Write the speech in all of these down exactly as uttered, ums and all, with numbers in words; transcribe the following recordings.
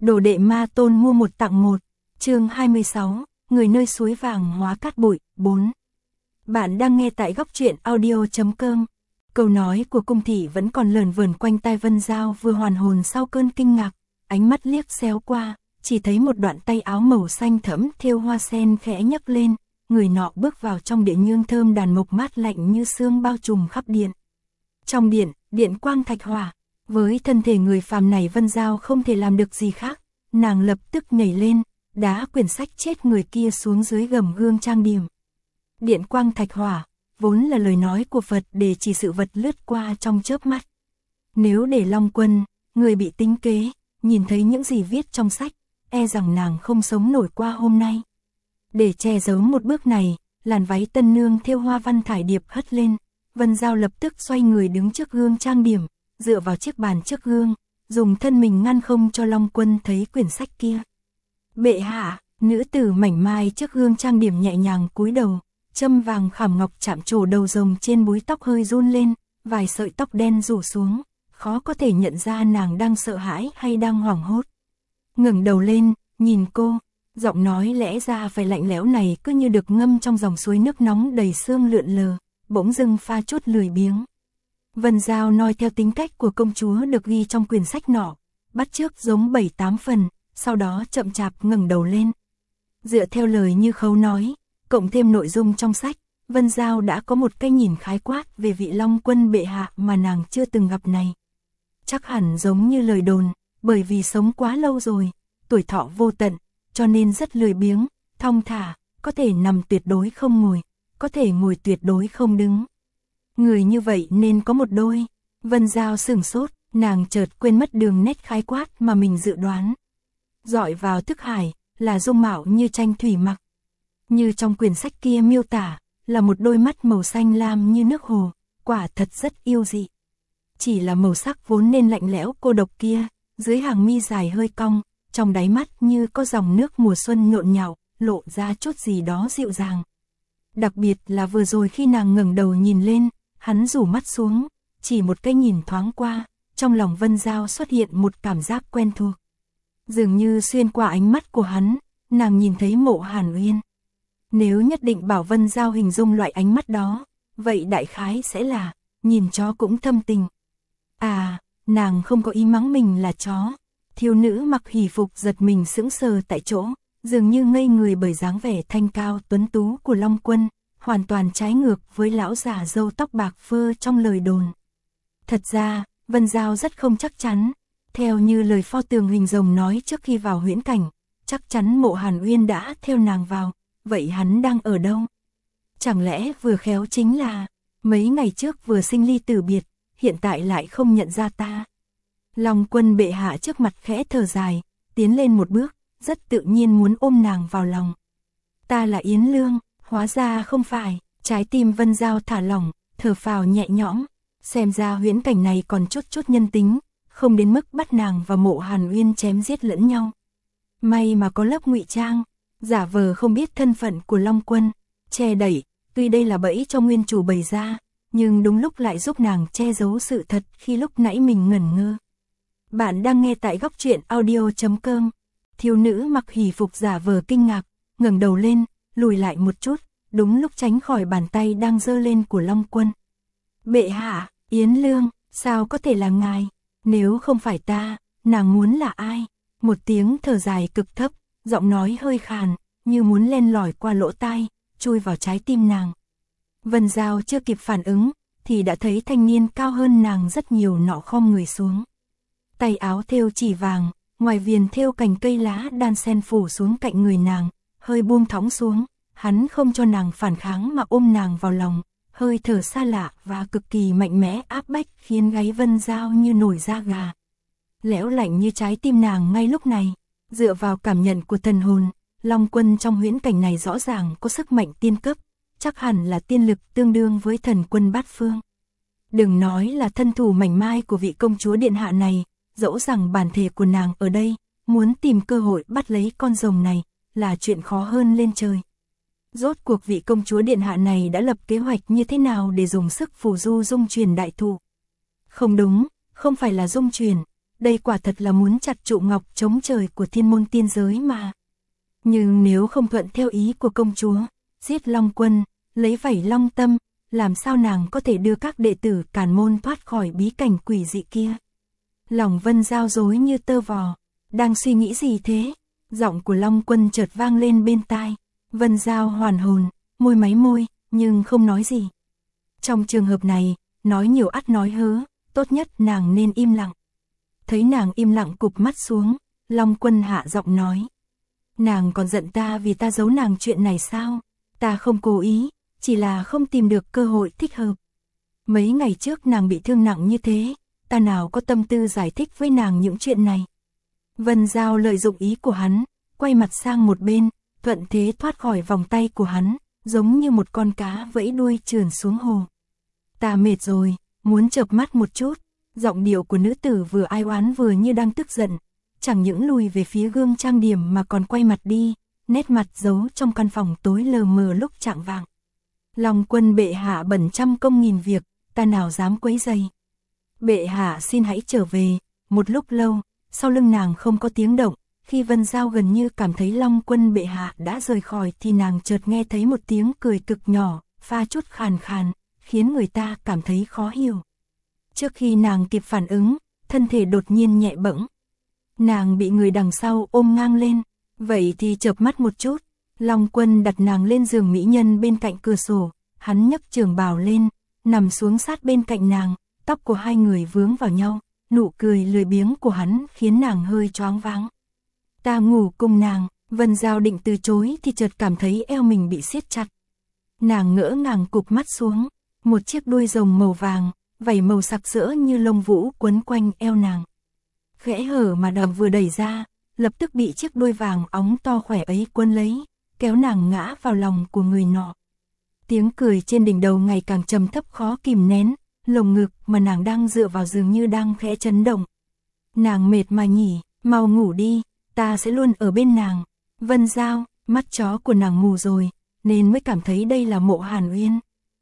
Đồ đệ ma tôn mua một tặng một. Chương hai mươi sáu, người nơi suối vàng hóa cát bụi. bốn. Bạn đang nghe tại góc truyện audio chấm com. Câu nói của cung thị vẫn còn lờn vờn quanh tai Vân Giao, vừa hoàn hồn sau cơn kinh ngạc, ánh mắt liếc xéo qua, chỉ thấy một đoạn tay áo màu xanh thẫm thêu hoa sen khẽ nhấc lên, người nọ bước vào trong điện nhương thơm đàn mộc mát lạnh như sương bao trùm khắp điện. Trong điện, điện quang thạch hỏa, với thân thể người phàm này Vân Giao không thể làm được gì khác, nàng lập tức nhảy lên, đá quyển sách chết người kia xuống dưới gầm gương trang điểm. Điện quang thạch hỏa, vốn là lời nói của Phật để chỉ sự vật lướt qua trong chớp mắt. Nếu để Long Quân, người bị tính kế, nhìn thấy những gì viết trong sách, e rằng nàng không sống nổi qua hôm nay. Để che giấu một bước này, làn váy tân nương thêu hoa văn thải điệp hất lên, Vân Giao lập tức xoay người đứng trước gương trang điểm, dựa vào chiếc bàn trước gương, dùng thân mình ngăn không cho Long Quân thấy quyển sách kia. Bệ hạ, nữ tử mảnh mai trước gương trang điểm nhẹ nhàng cúi đầu, châm vàng khảm ngọc chạm trổ đầu rồng trên búi tóc hơi run lên, vài sợi tóc đen rủ xuống, khó có thể nhận ra nàng đang sợ hãi hay đang hoảng hốt. Ngẩng đầu lên, nhìn cô, giọng nói lẽ ra phải lạnh lẽo này cứ như được ngâm trong dòng suối nước nóng đầy sương lượn lờ, bỗng dưng pha chút lười biếng. Vân Giao noi theo tính cách của công chúa được ghi trong quyển sách nọ, bắt chước giống bảy tám phần, sau đó chậm chạp ngẩng đầu lên. Dựa theo lời như Khấu nói, cộng thêm nội dung trong sách, Vân Giao đã có một cái nhìn khái quát về vị Long Quân bệ hạ mà nàng chưa từng gặp này. Chắc hẳn giống như lời đồn, bởi vì sống quá lâu rồi, tuổi thọ vô tận, cho nên rất lười biếng, thong thả, có thể nằm tuyệt đối không ngồi, có thể ngồi tuyệt đối không đứng. Người như vậy nên có một đôi. Vân Giao sửng sốt, nàng chợt quên mất đường nét khái quát mà mình dự đoán. Dọi vào thức hải, là dung mạo như tranh thủy mặc. Như trong quyển sách kia miêu tả, là một đôi mắt màu xanh lam như nước hồ, quả thật rất yêu dị. Chỉ là màu sắc vốn nên lạnh lẽo cô độc kia, dưới hàng mi dài hơi cong, trong đáy mắt như có dòng nước mùa xuân nhộn nhạo, lộ ra chút gì đó dịu dàng. Đặc biệt là vừa rồi khi nàng ngẩng đầu nhìn lên, hắn rủ mắt xuống, chỉ một cái nhìn thoáng qua, trong lòng Vân Giao xuất hiện một cảm giác quen thuộc. Dường như xuyên qua ánh mắt của hắn, nàng nhìn thấy Mộ Hàn Uyên. Nếu nhất định bảo Vân Giao hình dung loại ánh mắt đó, vậy đại khái sẽ là, nhìn chó cũng thâm tình. À, nàng không có ý mắng mình là chó. Thiếu nữ mặc hỷ phục giật mình sững sờ tại chỗ, dường như ngây người bởi dáng vẻ thanh cao tuấn tú của Long Quân, hoàn toàn trái ngược với lão già râu tóc bạc phơ trong lời đồn. Thật ra, Vân Giao rất không chắc chắn, theo như lời pho tường hình rồng nói trước khi vào huyễn cảnh, chắc chắn Mộ Hàn Uyên đã theo nàng vào, vậy hắn đang ở đâu? Chẳng lẽ vừa khéo chính là, mấy ngày trước vừa sinh ly tử biệt, hiện tại lại không nhận ra ta? Long Quân bệ hạ trước mặt khẽ thở dài, tiến lên một bước, rất tự nhiên muốn ôm nàng vào lòng. Ta là Yến Lương, hóa ra không phải. Trái tim Vân Giao thả lỏng, thở phào nhẹ nhõm, xem ra huyễn cảnh này còn chút chút nhân tính, không đến mức bắt nàng và Mộ Hàn Uyên chém giết lẫn nhau. May mà có lớp ngụy trang, giả vờ không biết thân phận của Long Quân, che đẩy, tuy đây là bẫy cho nguyên chủ bày ra, nhưng đúng lúc lại giúp nàng che giấu sự thật khi lúc nãy mình ngẩn ngơ. Bạn đang nghe tại góc truyện audio chấm com. Thiếu nữ mặc hỷ phục giả vờ kinh ngạc, ngẩng đầu lên, lùi lại một chút, đúng lúc tránh khỏi bàn tay đang giơ lên của Long Quân. Bệ hạ, Yến Lương, sao có thể là ngài? Nếu không phải ta, nàng muốn là ai? Một tiếng thở dài cực thấp, giọng nói hơi khàn, như muốn len lỏi qua lỗ tai, chui vào trái tim nàng. Vân Giao chưa kịp phản ứng, thì đã thấy thanh niên cao hơn nàng rất nhiều nọ khom người xuống. Tay áo thêu chỉ vàng, ngoài viền thêu cành cây lá đan sen phủ xuống cạnh người nàng, hơi buông thõng xuống, hắn không cho nàng phản kháng mà ôm nàng vào lòng, hơi thở xa lạ và cực kỳ mạnh mẽ áp bách khiến gáy Vân Giao như nổi da gà. Lẽo lạnh như trái tim nàng ngay lúc này, dựa vào cảm nhận của thần hồn, Long Quân trong huyễn cảnh này rõ ràng có sức mạnh tiên cấp, chắc hẳn là tiên lực tương đương với thần quân bát phương. Đừng nói là thân thủ mảnh mai của vị công chúa điện hạ này, dẫu rằng bản thể của nàng ở đây, muốn tìm cơ hội bắt lấy con rồng này, là chuyện khó hơn lên trời. Rốt cuộc vị công chúa điện hạ này đã lập kế hoạch như thế nào để dùng sức phù du dung truyền đại thụ? Không đúng, không phải là dung truyền, đây quả thật là muốn chặt trụ ngọc chống trời của thiên môn tiên giới mà. Nhưng nếu không thuận theo ý của công chúa, giết Long Quân, lấy vảy Long Tâm, làm sao nàng có thể đưa các đệ tử Càn Môn thoát khỏi bí cảnh quỷ dị kia? Lòng Vân Giao rối như tơ vò, đang suy nghĩ gì thế? Giọng của Long Quân chợt vang lên bên tai. Vân Giao hoàn hồn, môi máy môi, nhưng không nói gì. Trong trường hợp này, nói nhiều ắt nói hớ, tốt nhất nàng nên im lặng. Thấy nàng im lặng cụp mắt xuống, Long Quân hạ giọng nói. Nàng còn giận ta vì ta giấu nàng chuyện này sao? Ta không cố ý, chỉ là không tìm được cơ hội thích hợp. Mấy ngày trước nàng bị thương nặng như thế, ta nào có tâm tư giải thích với nàng những chuyện này. Vân Giao lợi dụng ý của hắn, quay mặt sang một bên, thuận thế thoát khỏi vòng tay của hắn, giống như một con cá vẫy đuôi trườn xuống hồ. Ta mệt rồi, muốn chợp mắt một chút. Giọng điệu của nữ tử vừa ai oán vừa như đang tức giận, chẳng những lùi về phía gương trang điểm mà còn quay mặt đi, nét mặt giấu trong căn phòng tối lờ mờ lúc chạng vạng. Long Quân bệ hạ bận trăm công nghìn việc, ta nào dám quấy rầy. Bệ hạ xin hãy trở về. Một lúc lâu, sau lưng nàng không có tiếng động, khi Vân Giao gần như cảm thấy Long Quân bệ hạ đã rời khỏi thì nàng chợt nghe thấy một tiếng cười cực nhỏ, pha chút khàn khàn, khiến người ta cảm thấy khó hiểu. Trước khi nàng kịp phản ứng, thân thể đột nhiên nhẹ bẫng. Nàng bị người đằng sau ôm ngang lên, vậy thì chợp mắt một chút. Long Quân đặt nàng lên giường mỹ nhân bên cạnh cửa sổ, hắn nhấc trường bào lên, nằm xuống sát bên cạnh nàng, tóc của hai người vướng vào nhau, nụ cười lười biếng của hắn khiến nàng hơi choáng váng. Ta ngủ cùng nàng. Vân Giao định từ chối thì chợt cảm thấy eo mình bị siết chặt. Nàng ngỡ ngàng cụp mắt xuống, một chiếc đuôi rồng màu vàng, vảy màu sặc sỡ như lông vũ quấn quanh eo nàng. Khẽ hở mà đầm vừa đẩy ra, lập tức bị chiếc đuôi vàng óng to khỏe ấy quấn lấy, kéo nàng ngã vào lòng của người nọ. Tiếng cười trên đỉnh đầu ngày càng trầm thấp khó kìm nén, lồng ngực mà nàng đang dựa vào dường như đang khẽ chấn động. Nàng mệt mà nhỉ, mau ngủ đi, ta sẽ luôn ở bên nàng. Vân Giao, mắt chó của nàng mù rồi, nên mới cảm thấy đây là Mộ Hàn Uyên.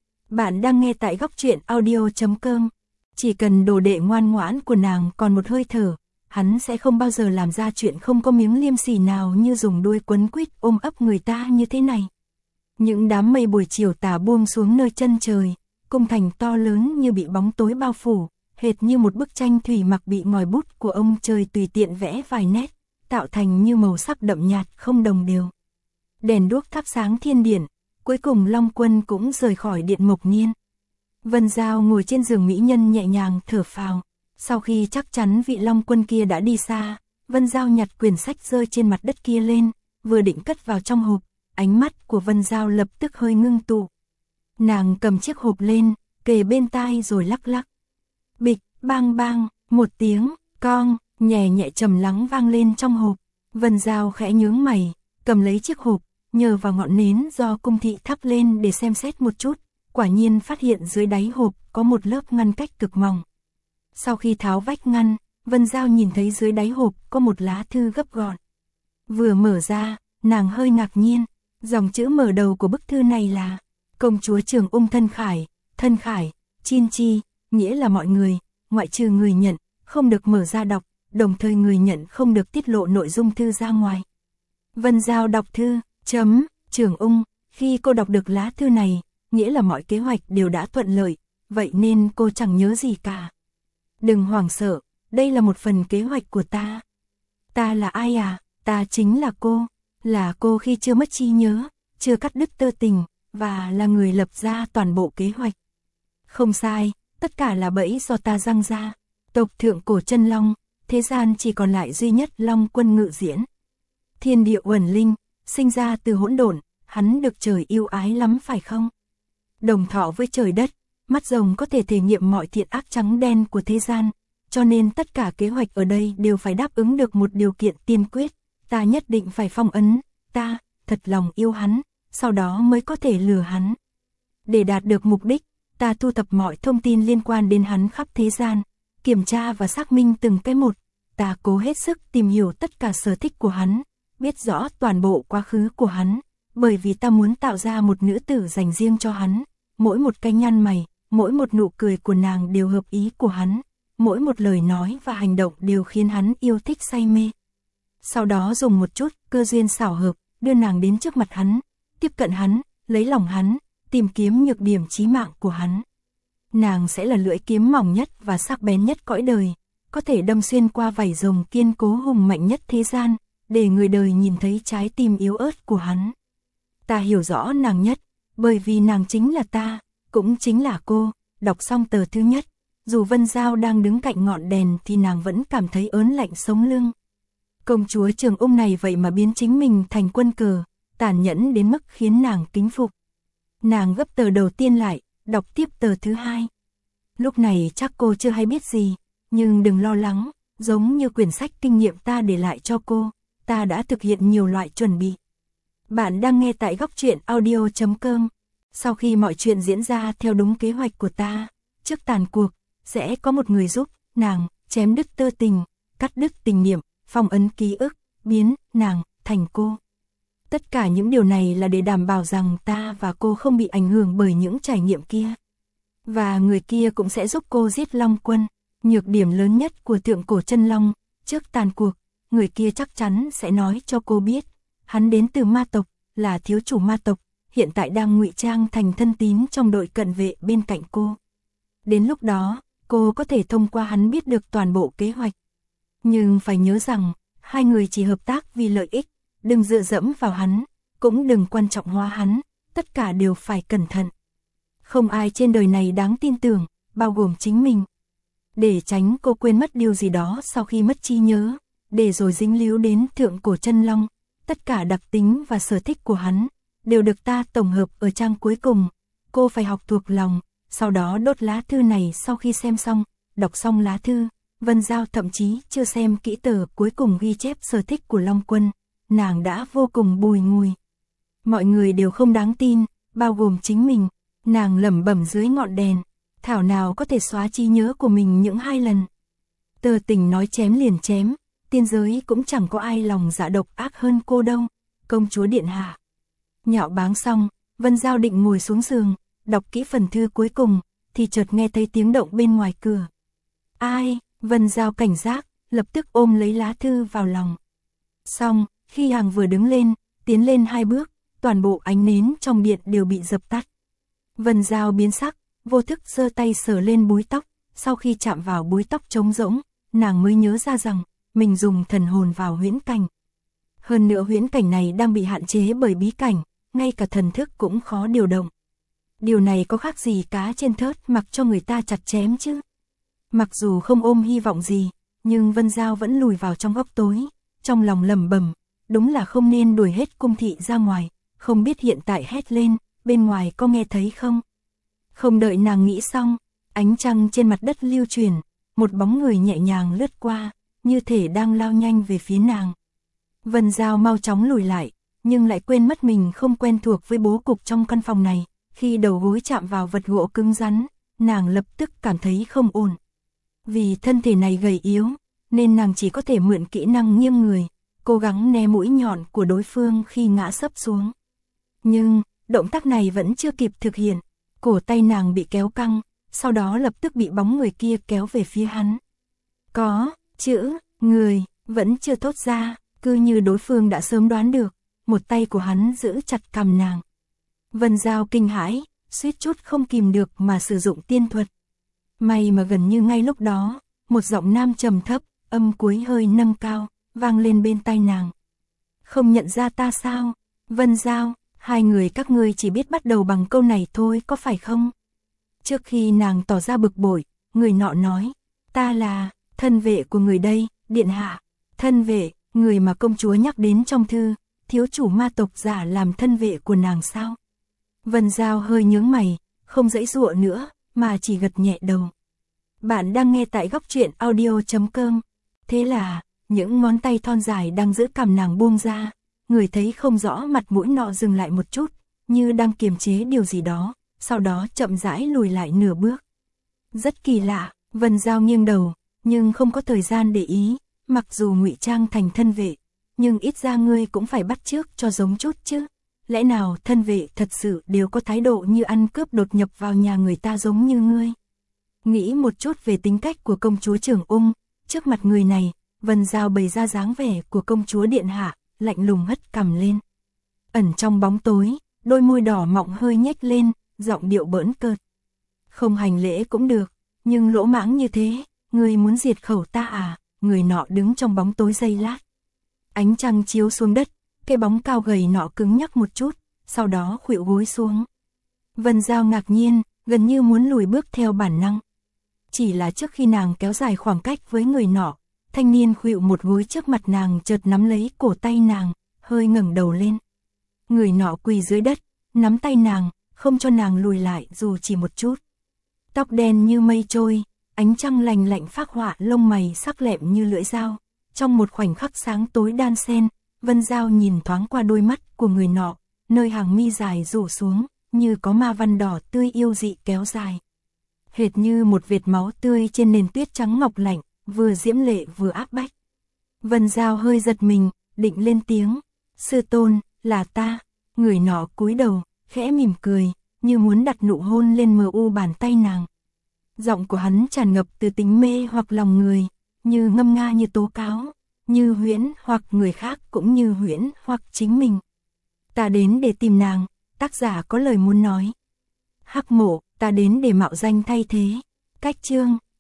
Bạn đang nghe tại góc truyện audio chấm com. Chỉ cần đồ đệ ngoan ngoãn của nàng còn một hơi thở, hắn sẽ không bao giờ làm ra chuyện không có miếng liêm sỉ nào như dùng đuôi quấn quýt ôm ấp người ta như thế này. Những đám mây buổi chiều tà buông xuống nơi chân trời, cung thành to lớn như bị bóng tối bao phủ, hệt như một bức tranh thủy mặc bị ngòi bút của ông trời tùy tiện vẽ vài nét, tạo thành như màu sắc đậm nhạt không đồng đều. Đèn đuốc thắp sáng thiên điện, cuối cùng Long Quân cũng rời khỏi điện Mộc Niên. Vân Giao ngồi trên giường mỹ nhân nhẹ nhàng thở phào. Sau khi chắc chắn vị Long Quân kia đã đi xa, Vân Giao nhặt quyển sách rơi trên mặt đất kia lên, vừa định cất vào trong hộp, ánh mắt của Vân Giao lập tức hơi ngưng tụ. Nàng cầm chiếc hộp lên, kề bên tai rồi lắc lắc. Bịch, bang bang, một tiếng, cong, nhẹ nhẹ trầm lắng vang lên trong hộp. Vân Giao khẽ nhướng mày, cầm lấy chiếc hộp, nhờ vào ngọn nến do cung thị thắp lên để xem xét một chút, quả nhiên phát hiện dưới đáy hộp có một lớp ngăn cách cực mỏng. Sau khi tháo vách ngăn, Vân Giao nhìn thấy dưới đáy hộp có một lá thư gấp gọn. Vừa mở ra, nàng hơi ngạc nhiên, dòng chữ mở đầu của bức thư này là Công chúa Trường Ung thân khải, thân khải, chin chi, nghĩa là mọi người, ngoại trừ người nhận, không được mở ra đọc, đồng thời người nhận không được tiết lộ nội dung thư ra ngoài. Vân Giao đọc thư, chấm, Trường Ung, khi cô đọc được lá thư này, nghĩa là mọi kế hoạch đều đã thuận lợi, vậy nên cô chẳng nhớ gì cả. Đừng hoảng sợ, đây là một phần kế hoạch của ta. Ta là ai à? Ta chính là cô, là cô khi chưa mất trí nhớ, chưa cắt đứt tơ tình, và là người lập ra toàn bộ kế hoạch. Không sai, tất cả là bẫy do ta răng ra. Tộc thượng cổ chân long, thế gian chỉ còn lại duy nhất Long Quân ngự diễn. Thiên địa uẩn linh, sinh ra từ hỗn độn, hắn được trời yêu ái lắm phải không? Đồng thọ với trời đất, mắt rồng có thể thể nghiệm mọi thiện ác trắng đen của thế gian, cho nên tất cả kế hoạch ở đây đều phải đáp ứng được một điều kiện tiên quyết, ta nhất định phải phong ấn, ta, thật lòng yêu hắn, sau đó mới có thể lừa hắn. Để đạt được mục đích, ta thu thập mọi thông tin liên quan đến hắn khắp thế gian, kiểm tra và xác minh từng cái một, ta cố hết sức tìm hiểu tất cả sở thích của hắn, biết rõ toàn bộ quá khứ của hắn, bởi vì ta muốn tạo ra một nữ tử dành riêng cho hắn, mỗi một cái nhăn mày, mỗi một nụ cười của nàng đều hợp ý của hắn, mỗi một lời nói và hành động đều khiến hắn yêu thích say mê. Sau đó dùng một chút cơ duyên xảo hợp, đưa nàng đến trước mặt hắn, tiếp cận hắn, lấy lòng hắn, tìm kiếm nhược điểm chí mạng của hắn. Nàng sẽ là lưỡi kiếm mỏng nhất và sắc bén nhất cõi đời, có thể đâm xuyên qua vảy rồng kiên cố hùng mạnh nhất thế gian, để người đời nhìn thấy trái tim yếu ớt của hắn. Ta hiểu rõ nàng nhất, bởi vì nàng chính là ta, cũng chính là cô. Đọc xong tờ thứ nhất, dù Vân Giao đang đứng cạnh ngọn đèn thì nàng vẫn cảm thấy ớn lạnh sống lưng. Công chúa Trường Ung này vậy mà biến chính mình thành quân cờ, tàn nhẫn đến mức khiến nàng kính phục. Nàng gấp tờ đầu tiên lại, đọc tiếp tờ thứ hai. Lúc này chắc cô chưa hay biết gì, nhưng đừng lo lắng, giống như quyển sách kinh nghiệm ta để lại cho cô, ta đã thực hiện nhiều loại chuẩn bị. Bạn đang nghe tại góc truyện audio chấm com. Sau khi mọi chuyện diễn ra theo đúng kế hoạch của ta, trước tàn cuộc, sẽ có một người giúp nàng chém đứt tơ tình, cắt đứt tình niệm, phong ấn ký ức, biến nàng thành cô. Tất cả những điều này là để đảm bảo rằng ta và cô không bị ảnh hưởng bởi những trải nghiệm kia. Và người kia cũng sẽ giúp cô giết Long Quân. Nhược điểm lớn nhất của Thượng Cổ Chân Long, trước tàn cuộc, người kia chắc chắn sẽ nói cho cô biết, hắn đến từ ma tộc, là thiếu chủ ma tộc, hiện tại đang ngụy trang thành thân tín trong đội cận vệ bên cạnh cô. Đến lúc đó, cô có thể thông qua hắn biết được toàn bộ kế hoạch. Nhưng phải nhớ rằng, hai người chỉ hợp tác vì lợi ích, đừng dựa dẫm vào hắn, cũng đừng quan trọng hóa hắn, tất cả đều phải cẩn thận. Không ai trên đời này đáng tin tưởng, bao gồm chính mình. Để tránh cô quên mất điều gì đó sau khi mất trí nhớ, để rồi dính líu đến Thượng Cổ Chân Long, tất cả đặc tính và sở thích của hắn, đều được ta tổng hợp ở trang cuối cùng. Cô phải học thuộc lòng, sau đó đốt lá thư này. Sau khi xem xong, đọc xong lá thư, Vân Giao thậm chí chưa xem kỹ tờ cuối cùng ghi chép sở thích của Long Quân, nàng đã vô cùng bùi ngùi. Mọi người đều không đáng tin, bao gồm chính mình, nàng lẩm bẩm dưới ngọn đèn, thảo nào có thể xóa trí nhớ của mình những hai lần. Tờ Tình nói chém liền chém, tiên giới cũng chẳng có ai lòng dạ độc ác hơn cô đâu, công chúa điện hạ. Nhạo báng xong, Vân Giao định ngồi xuống giường, đọc kỹ phần thư cuối cùng, thì chợt nghe thấy tiếng động bên ngoài cửa. Ai? Vân Giao cảnh giác, lập tức ôm lấy lá thư vào lòng. Xong, khi hàng vừa đứng lên, tiến lên hai bước, toàn bộ ánh nến trong điện đều bị dập tắt. Vân Giao biến sắc, vô thức giơ tay sờ lên búi tóc, sau khi chạm vào búi tóc trống rỗng, nàng mới nhớ ra rằng, mình dùng thần hồn vào huyễn cảnh. Hơn nữa huyễn cảnh này đang bị hạn chế bởi bí cảnh, ngay cả thần thức cũng khó điều động. Điều này có khác gì cá trên thớt mặc cho người ta chặt chém chứ? Mặc dù không ôm hy vọng gì, nhưng Vân Giao vẫn lùi vào trong góc tối, trong lòng lẩm bẩm, đúng là không nên đuổi hết cung thị ra ngoài, không biết hiện tại hét lên, bên ngoài có nghe thấy không? Không đợi nàng nghĩ xong, ánh trăng trên mặt đất lưu chuyển, một bóng người nhẹ nhàng lướt qua, như thể đang lao nhanh về phía nàng. Vân Giao mau chóng lùi lại, nhưng lại quên mất mình không quen thuộc với bố cục trong căn phòng này. Khi đầu gối chạm vào vật gỗ cứng rắn, nàng lập tức cảm thấy không ổn. Vì thân thể này gầy yếu, nên nàng chỉ có thể mượn kỹ năng nghiêng người, cố gắng né mũi nhọn của đối phương khi ngã sấp xuống. Nhưng, động tác này vẫn chưa kịp thực hiện, cổ tay nàng bị kéo căng, sau đó lập tức bị bóng người kia kéo về phía hắn. Có, chữ, người, vẫn chưa thốt ra, cứ như đối phương đã sớm đoán được, một tay của hắn giữ chặt cằm nàng. Vân Giao kinh hãi, suýt chút không kìm được mà sử dụng tiên thuật. May mà gần như ngay lúc đó, một giọng nam trầm thấp, âm cuối hơi nâng cao, vang lên bên tai nàng. Không nhận ra ta sao? Vân Giao, hai người các ngươi chỉ biết bắt đầu bằng câu này thôi có phải không? Trước khi nàng tỏ ra bực bội, người nọ nói, ta là thân vệ của người đây, điện hạ. Thân vệ, người mà công chúa nhắc đến trong thư, thiếu chủ ma tộc giả làm thân vệ của nàng sao? Vân Giao hơi nhướng mày, không giãy giụa nữa, mà chỉ gật nhẹ đầu. Bạn đang nghe tại góc truyện audio chấm com. Thế là, những ngón tay thon dài đang giữ cằm nàng buông ra, người thấy không rõ mặt mũi nọ dừng lại một chút, như đang kiềm chế điều gì đó, sau đó chậm rãi lùi lại nửa bước. Rất kỳ lạ, Vân Giao nghiêng đầu, nhưng không có thời gian để ý, mặc dù ngụy trang thành thân vệ, nhưng ít ra ngươi cũng phải bắt chước cho giống chút chứ. Lẽ nào thân vệ thật sự đều có thái độ như ăn cướp đột nhập vào nhà người ta giống như ngươi? Nghĩ một chút về tính cách của công chúa Trường Ung, trước mặt người này, Vân Giao bày ra dáng vẻ của công chúa điện hạ, lạnh lùng hất cằm lên. Ẩn trong bóng tối, đôi môi đỏ mọng hơi nhếch lên, giọng điệu bỡn cợt. Không hành lễ cũng được, nhưng lỗ mãng như thế, ngươi muốn diệt khẩu ta à? Người nọ đứng trong bóng tối giây lát. Ánh trăng chiếu xuống đất, cái bóng cao gầy nọ cứng nhắc một chút, sau đó khuỵu gối xuống. Vân Giao ngạc nhiên, gần như muốn lùi bước theo bản năng. Chỉ là trước khi nàng kéo dài khoảng cách với người nọ, thanh niên khuỵu một gối trước mặt nàng chợt nắm lấy cổ tay nàng, hơi ngẩng đầu lên. Người nọ quỳ dưới đất, nắm tay nàng, không cho nàng lùi lại dù chỉ một chút. Tóc đen như mây trôi, ánh trăng lành lạnh phác họa lông mày sắc lẹm như lưỡi dao. Trong một khoảnh khắc sáng tối đan xen, Vân Giao nhìn thoáng qua đôi mắt của người nọ, nơi hàng mi dài rủ xuống, như có ma văn đỏ tươi yêu dị kéo dài. Hệt như một vệt máu tươi trên nền tuyết trắng ngọc lạnh, vừa diễm lệ vừa áp bách. Vân Giao hơi giật mình, định lên tiếng. Sư tôn, là ta. Người nọ cúi đầu, khẽ mỉm cười, như muốn đặt nụ hôn lên mờ u bàn tay nàng. Giọng của hắn tràn ngập từ tính mê hoặc lòng người, như ngâm nga như tố cáo, như huyễn hoặc người khác cũng như huyễn hoặc chính mình. Ta đến để tìm nàng, tác giả có lời muốn nói. Hắc Mộ, ta đến để mạo danh thay thế. Cách chương